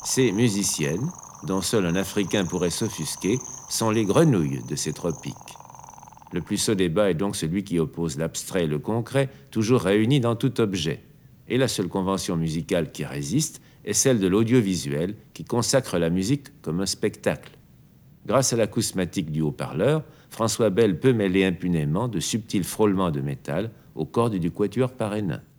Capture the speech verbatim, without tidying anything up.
Ces musiciennes, dont seul un Africain pourrait s'offusquer, sont les grenouilles de ces tropiques. Le plus sot débat est donc celui qui oppose l'abstrait et le concret, toujours réunis dans tout objet. Et la seule convention musicale qui résiste est celle de l'audiovisuel, qui consacre la musique comme un spectacle. Grâce à l'acousmatique du haut-parleur, François Bell peut mêler impunément de subtils frôlements de métal aux cordes du quatuor parrainin.